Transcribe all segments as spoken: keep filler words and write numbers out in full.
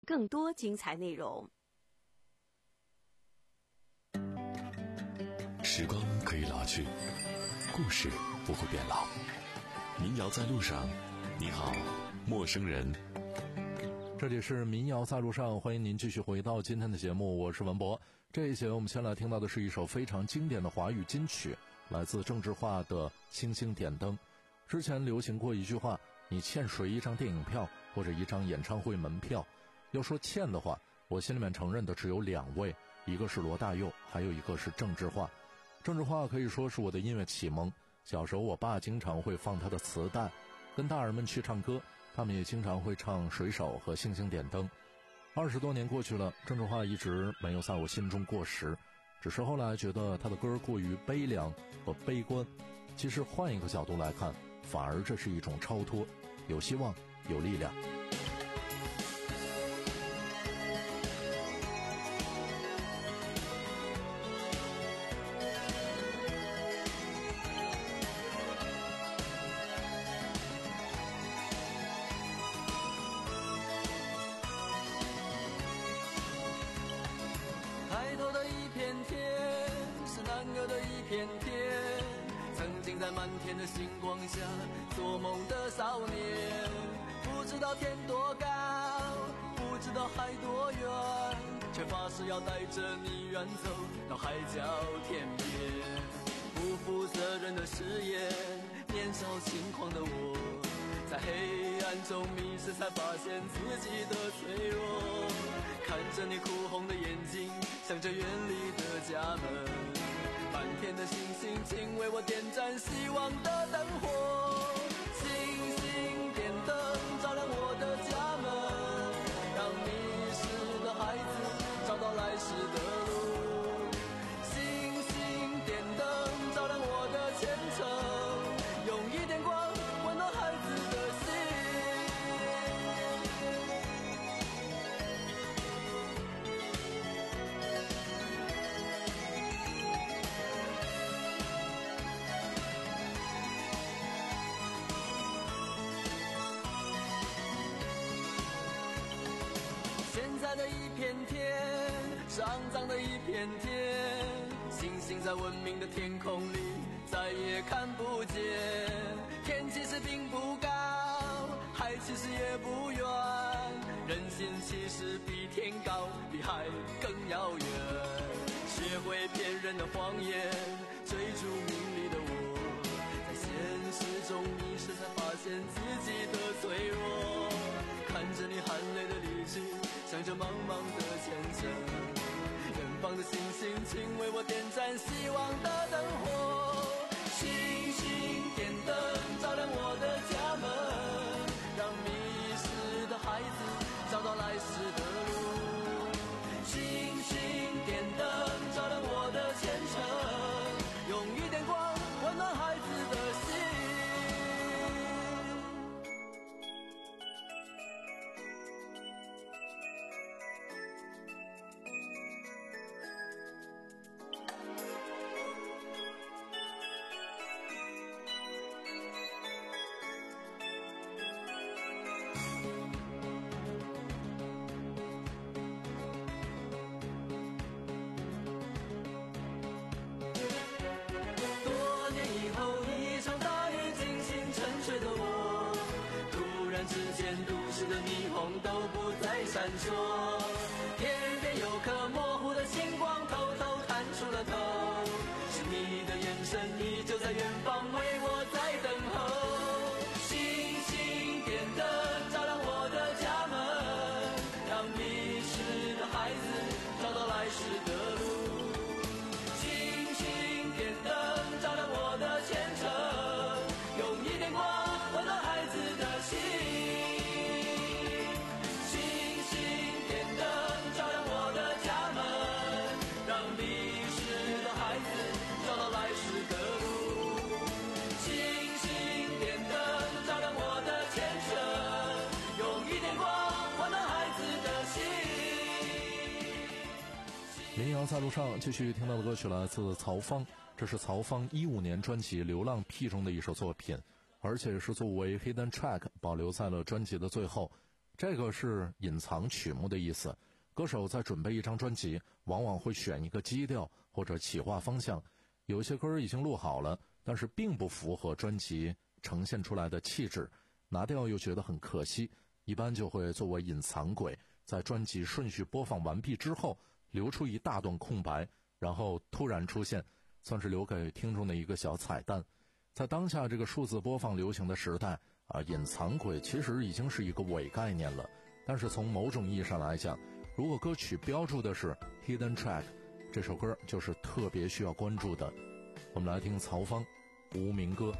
更多精彩内容。 时光可以老去，故事不会变老。民谣在路上，你好，陌生人。 这里是民谣在路上，欢迎您继续回到今天的节目，我是文博。这一节我们先来听到的是一首非常经典的华语金曲，来自郑智化的《星星点灯》。之前流行过一句话，你欠谁一张电影票或者一张演唱会门票？要说欠的话，我心里面承认的只有两位，一个是罗大佑，还有一个是郑智化。郑智化可以说是我的音乐启蒙，小时候我爸经常会放他的磁带，跟大人们去唱歌，他们也经常会唱《水手》和《星星点灯》。二十多年过去了，郑智化一直没有在我心中过时，只是后来觉得他的歌过于悲凉和悲观。其实换一个角度来看，反而这是一种超脱，有希望，有力量。 抬头的一片天，是男儿的一片天，曾经在满天的星光下做梦的少年，不知道天多高，不知道海多远，却发誓要带着你远走到海角天边。不负责任的誓言，年少轻狂的我，在黑暗中迷失，才发现自己的脆弱。看着你哭红的眼睛，想着远离的家门，满天的星星，请为我点燃希望的灯火。星星点灯，照亮我的家门，让迷失的孩子找到来时的路。星星点灯，照亮我的前程，用一点光温暖孩子的心。的一片天是肮脏的一片天，星星在文明的天空里再也看不见。天其实并不高，海其实也不远，人心其实比天高，比海更遥远。学会骗人的谎言，追逐名利的我，在现实中迷失，才发现自己的脆弱。看着你含泪的离去，想着茫茫的前程，远方的星星，请为我点燃希望的灯火。星星点灯，照亮我的家门，让迷失的孩子找到来时的路。星星点灯，照亮我的前程，用一点光温暖孩子的心。之间都市的霓虹都不再闪烁，天边有颗模糊的星光偷偷探出了头，是你的眼神依旧在远方为我在等候。星星点灯，照亮我的家门，让迷失的孩子找到来时的路。星星点灯，照亮我的前程，用一点光温暖孩子的心。找到来时的路，星星点灯，照亮我的前程，用一点光温暖孩子的心。 民谣在路上，继续听到的歌曲来自曹芳，这是曹芳一五年专辑《流浪癖》中的一首作品，而且是作为 hidden track 保留在了专辑的最后。 这个是隐藏曲目的意思。歌手在准备一张专辑，往往会选一个基调或者企划方向，有些歌已经录好了，但是并不符合专辑呈现出来的气质，拿掉又觉得很可惜，一般就会作为隐藏轨，在专辑顺序播放完毕之后留出一大段空白，然后突然出现，算是留给听众的一个小彩蛋。在当下这个数字播放流行的时代啊，隐藏轨其实已经是一个伪概念了。但是从某种意义上来讲，如果歌曲标注的是 hidden track， 这首歌就是特别需要关注的。我们来听曹芳《无名歌》。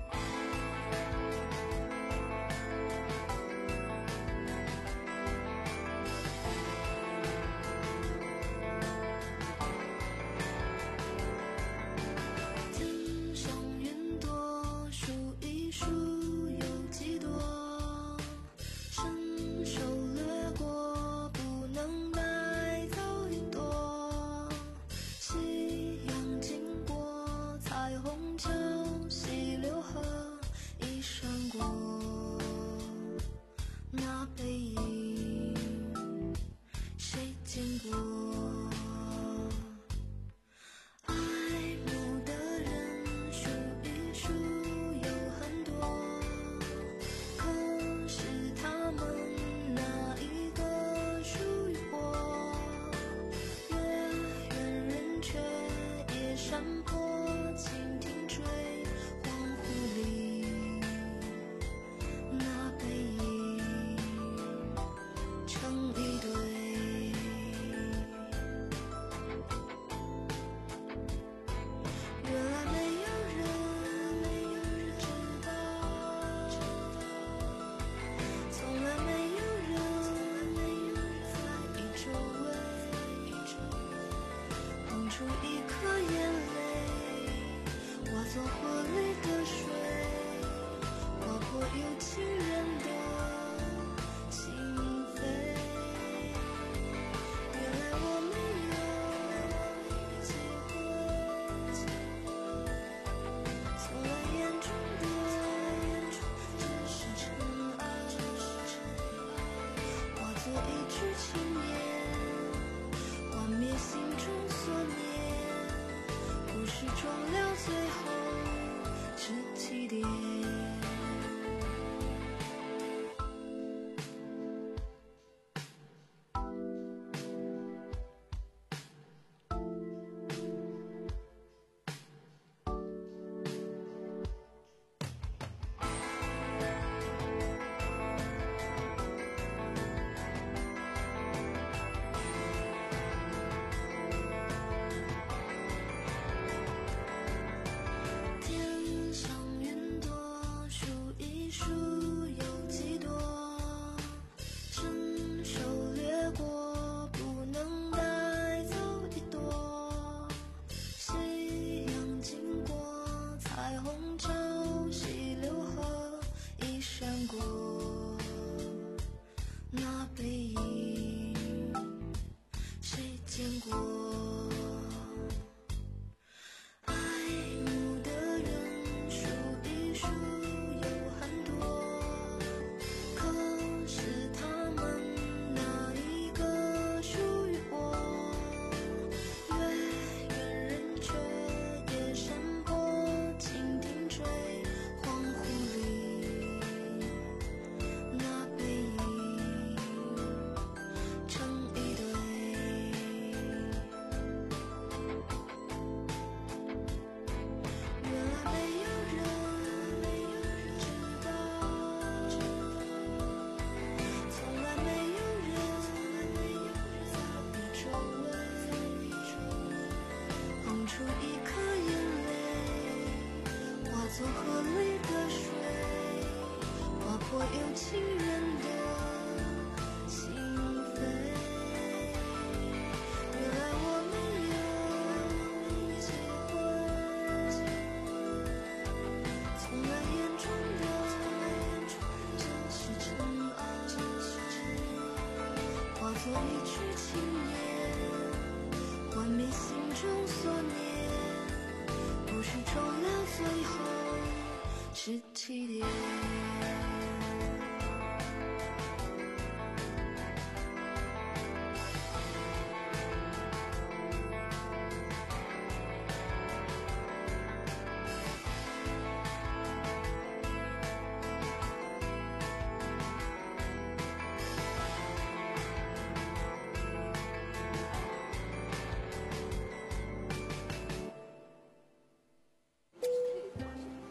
是起点。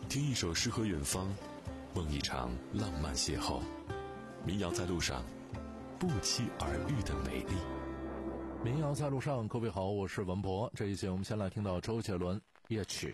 听一首诗和远方，梦一场浪漫邂逅。民谣在路上，不期而遇的美丽。 民谣在路上，各位好，我是文博。这一节我们先来听到周杰伦夜曲。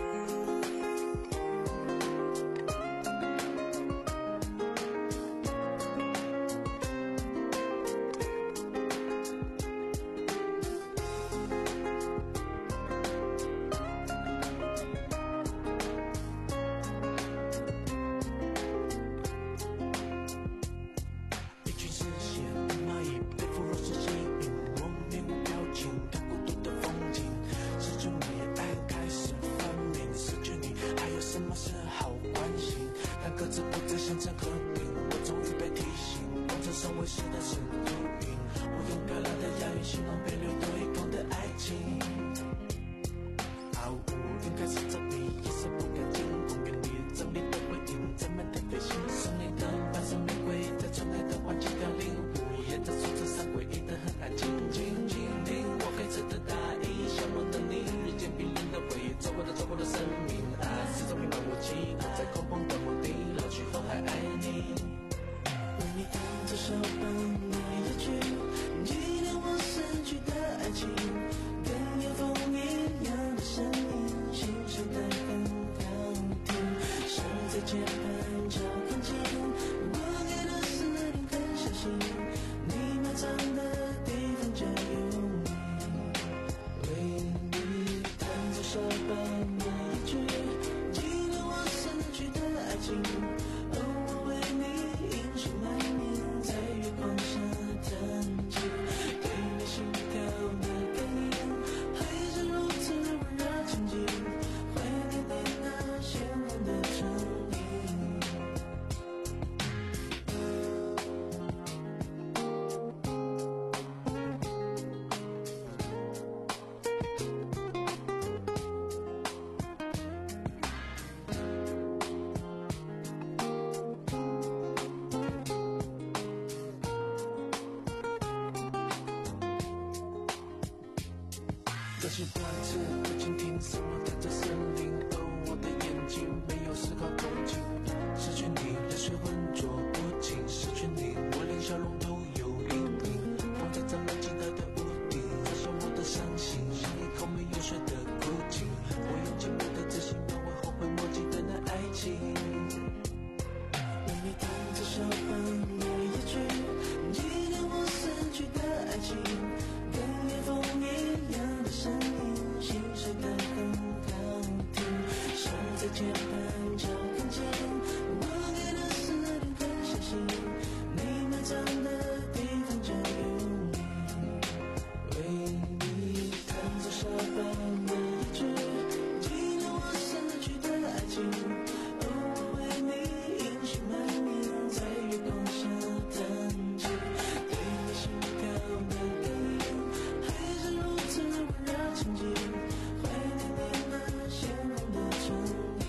这些段子不仅听什么弹着森林，而我的眼睛没有丝毫动静。失去你，泪水浑浊不清；失去你，我连笑容都有阴影。放在这冷清的的屋顶，放下我的伤心，像一口没有水的枯井。我用寂寞的自信描绘后悔莫及的那爱情。为你弹着小班的夜曲，纪念我逝去的爱情，跟夜风一样。声音心碎的很好听，手在键盘敲很轻，我给的是你更相信，你埋藏的地方就有你。为你弹奏小班的夜曲，纪念我逝去的爱情，而我为你音讯满面，在月光下弹起，对你心跳的感应，还是如此的温柔情景，怀念你那鲜红的唇印。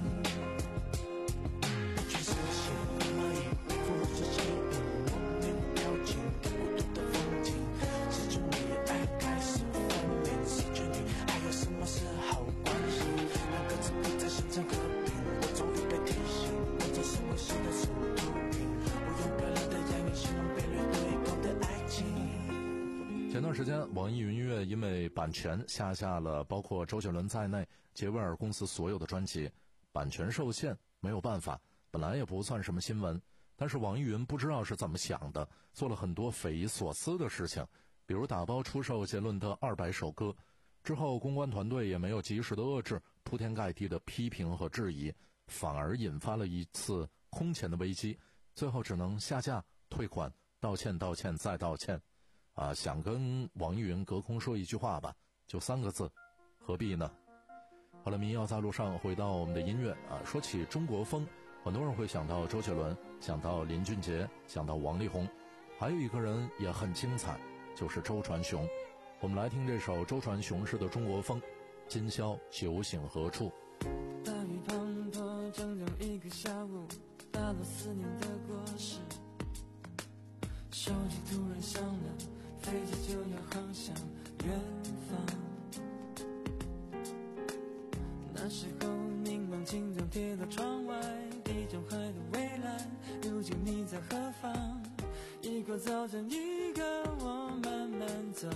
一句丝线，蚂蚁背负如此吸引，我没有表情，看孤独的风景。失去你，爱开始分明；失去你，还有什么是好关系？那个字不再形成和平，我终于被提醒，我这是我写的是图云。我用漂亮的押韵形容被掠夺一空的爱情。 前段时间，网易云音乐因为版权下架了包括周杰伦在内杰威尔公司所有的专辑，版权受限，没有办法，本来也不算什么新闻。但是网易云不知道是怎么想的，做了很多匪夷所思的事情，比如打包出售杰伦的二百首歌，之后公关团队也没有及时的遏制铺天盖地的批评和质疑，反而引发了一次空前的危机，最后只能下架、退款、道歉、道歉再道歉。啊，想跟网易云隔空说一句话吧，就三个字，何必呢？好了，民谣在路上，回到我们的音乐啊。说起中国风，很多人会想到周杰伦，想到林俊杰，想到王力宏，还有一个人也很精彩，就是周传雄。我们来听这首周传雄式的中国风，《今宵酒醒何处》。 大雨滂沱整整一个下午，打落思念的果实。手机突然响了，飞机就要航向远方。那时候凝望镜头灯贴到窗外，地中海的蔚蓝，如今你在何方？一个早晨，一个我慢慢走。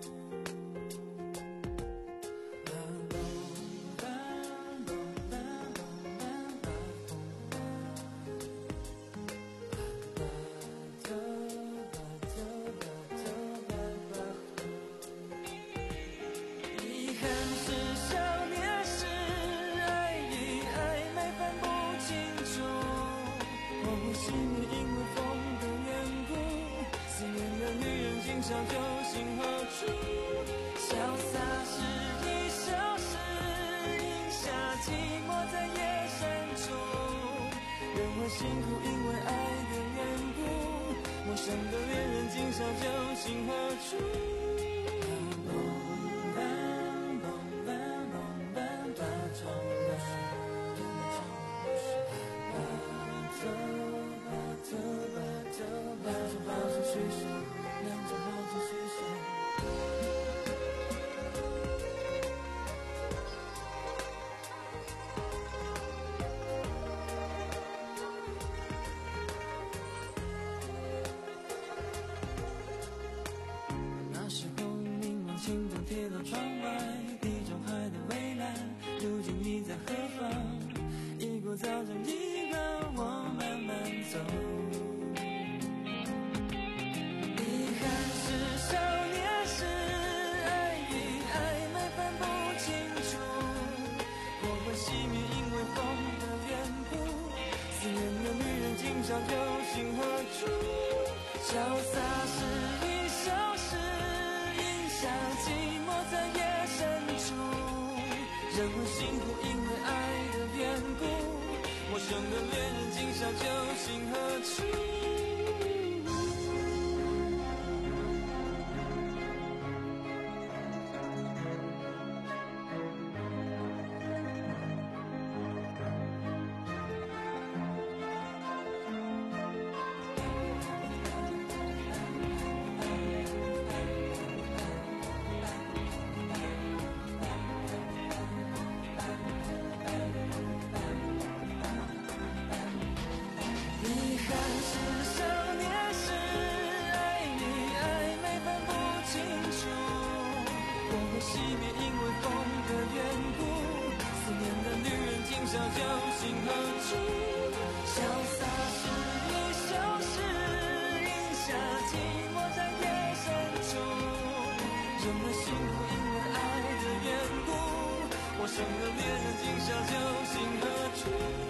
小酒醒何处？潇洒是一首诗，饮下寂寞在夜深处。人会辛苦因为爱的缘故，陌生的恋人今宵酒醒何处？心灯贴到窗外，地中海的蔚蓝，如今你在何方？一个早晨，一个我慢慢走。遗憾是少年时，爱与暧昧分不清楚，火会熄灭因为风的缘故，思念的女人今宵酒醒何处？潇洒是一首诗，下寂寞在夜深处，人会辛苦因为爱的缘故，陌生的恋人今宵酒醒何处？熄灭因为风的缘故，思念的女人今宵酒醒何处？潇洒是一首诗，饮下寂寞在夜深处，人们辛苦因为爱的缘故，陌生的恋人今宵酒醒何处？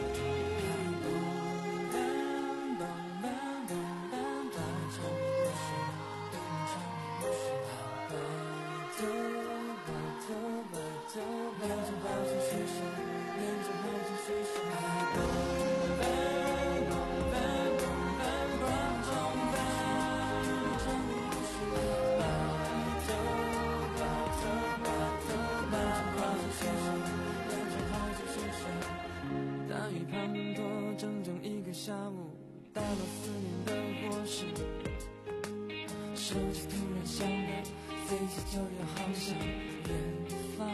大雨滂沱整整一个下午，打落思念的果实，手机突然响了，飞机就要航向远方。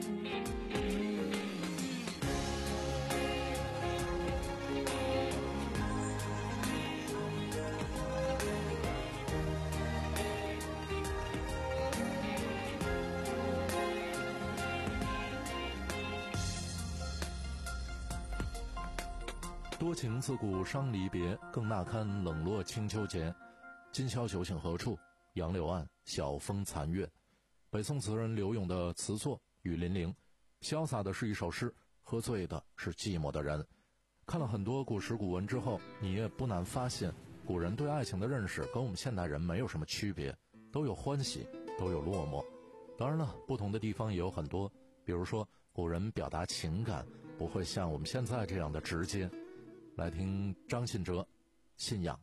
多情自古伤离别，更那堪冷落清秋节。今宵酒醒何处？杨柳岸，晓风残月。北宋词人柳永的词作《雨霖铃》，潇洒的是一首诗，喝醉的是寂寞的人。看了很多古诗古文之后，你也不难发现，古人对爱情的认识跟我们现代人没有什么区别，都有欢喜，都有落寞。当然了，不同的地方也有很多，比如说古人表达情感不会像我们现在这样的直接。来听张信哲《信仰》。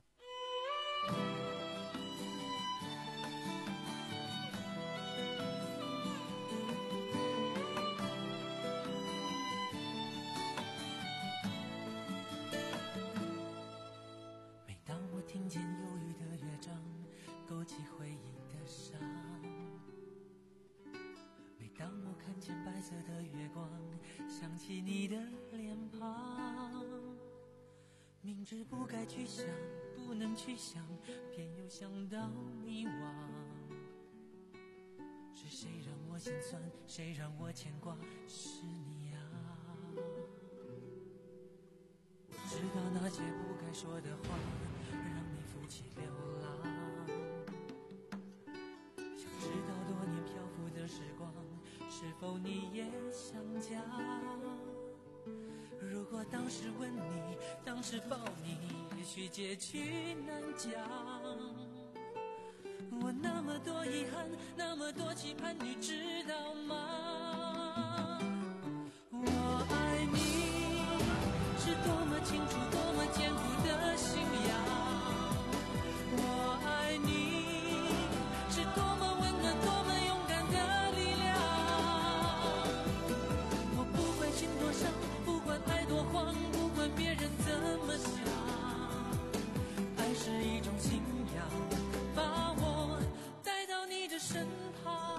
每当我听见忧郁的乐章，勾起回忆的伤；每当我看见白色的月光，想起你的脸庞。明知不该去想，不能去想，偏又想到迷惘。是谁让我心酸，谁让我牵挂，是你啊。我知道那些不该说的话，让你负起流浪。想知道多年漂浮的时光，是否你也想家？如果当时吻你，当时抱你，也许结局难讲。我那么多遗憾，那么多期盼，你知道吗？我爱你，是多么清楚，多么坚固的信仰。我爱你，是多么温暖，多么勇敢的力量。我不管心多伤，不管爱多慌，不管别人怎么想，爱是一种信仰，把我带到你的身旁。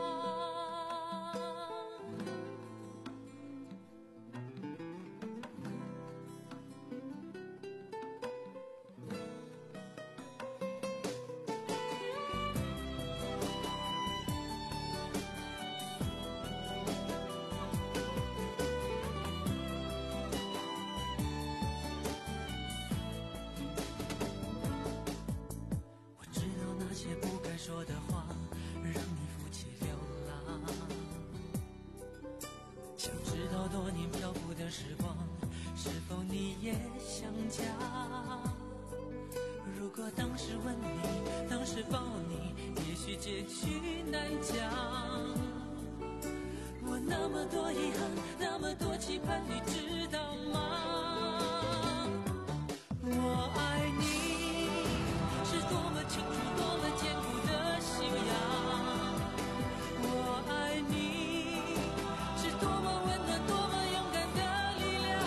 说的话让你负起流浪，想知道多年漂浮的时光，是否你也想家？如果当时吻你，当时抱你，也许结局难讲。我那么多遗憾，那么多期盼，你知道吗？我爱你，是多么清楚，多么坚固的信仰。我爱你，是多么温暖，多么勇敢的力量。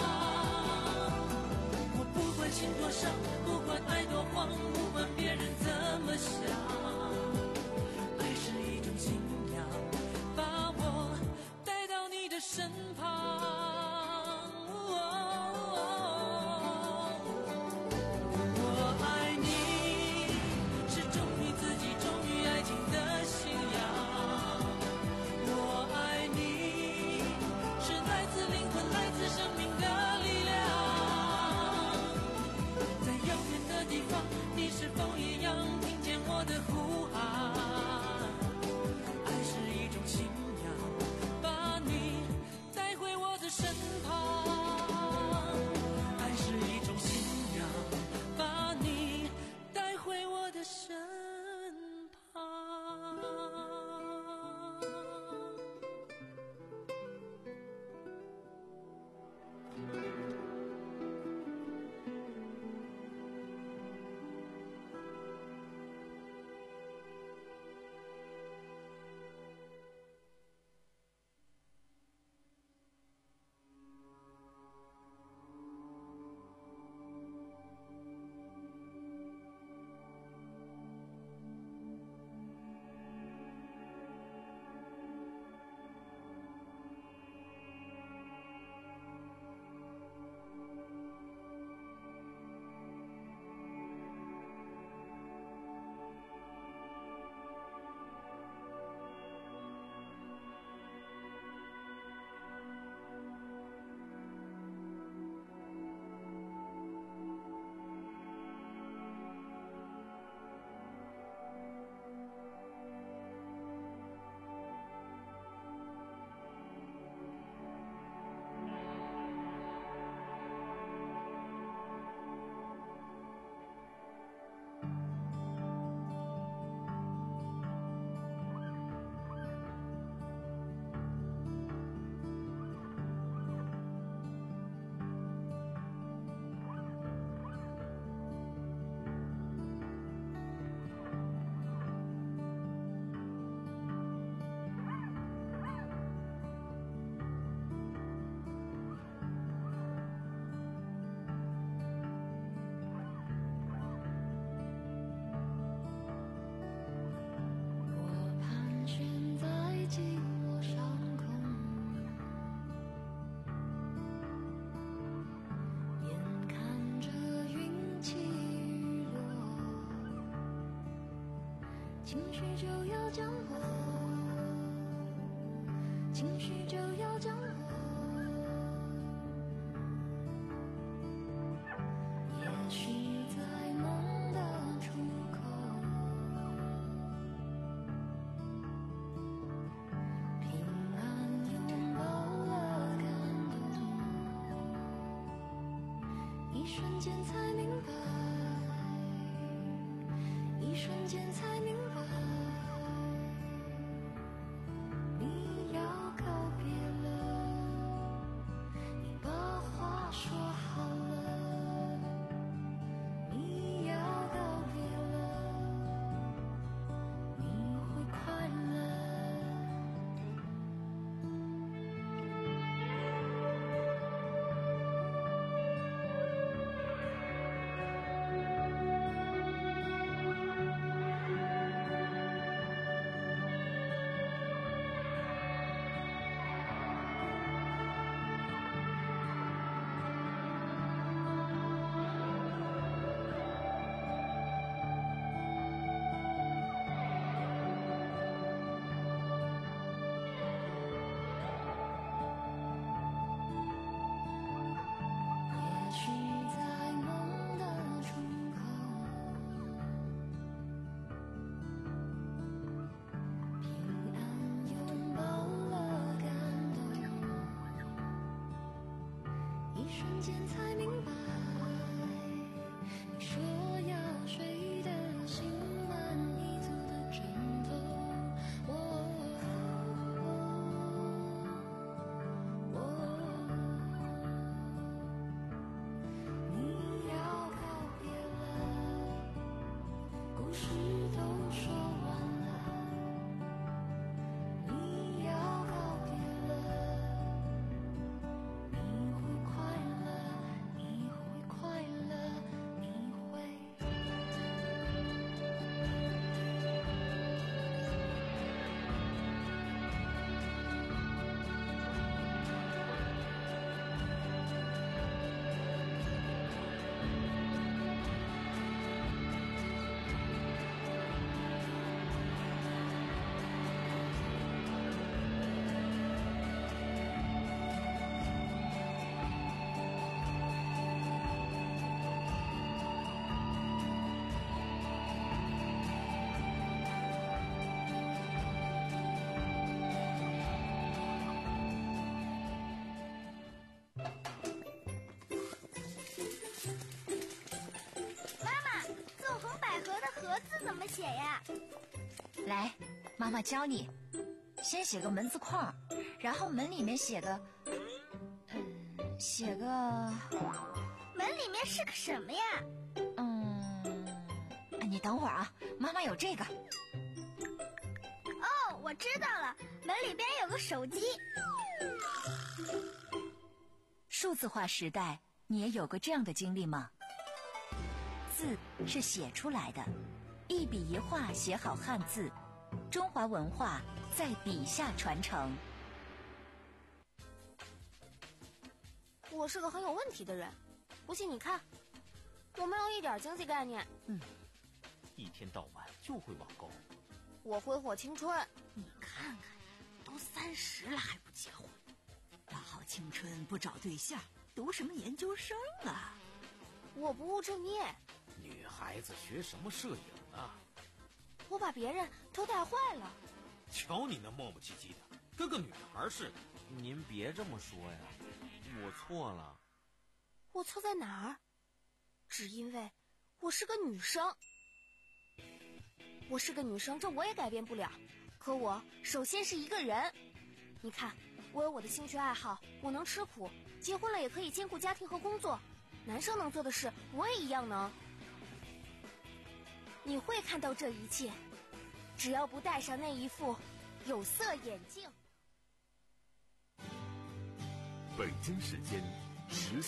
我不管心多伤，不管爱多慌，不管别人怎么想，爱是一种信仰，把我带到你的身旁。哦情绪就要降落，情绪就要降落。也许在梦的出口，平安拥抱了感动，一瞬间才明白，一瞬间才明白，你要告别了，你把话说好了，你要告别了，你会快乐。也许在梦的出口，平安拥抱了感动，一瞬间才明白，你说要睡的心满意足的枕头。我你要告别了，故事都说完了，你要告别了，你会快乐，你会快乐，你会。 纵横捭阖的阖字怎么写呀？ 来，妈妈教你，先写个门字框，然后门里面写个，嗯，写个， 门里面是个什么呀？ 嗯，你等会儿啊，妈妈有这个。 哦，我知道了，门里边有个手机。 数字化时代，你也有过这样的经历吗？字是写出来的，一笔一画写好汉字，中华文化在笔下传承。 我是个很有问题的人，不信你看，我没有一点经济概念。 嗯，一天到晚就会网购。 我挥霍青春。 你看看，都三十了还不结婚，大好青春不找对象，读什么研究生啊？ 我不务正业。 女孩子学什么摄影啊？ 我把别人都带坏了。 瞧你那磨磨唧唧的，跟个女孩似的。 您别这么说呀，我错了。 我错在哪儿？只因为我是个女生。我是个女生，这我也改变不了。可我首先是一个人。你看，我有我的兴趣爱好，我能吃苦，结婚了也可以兼顾家庭和工作。男生能做的事，我也一样能。你会看到这一切，只要不戴上那一副有色眼镜。 北京时间十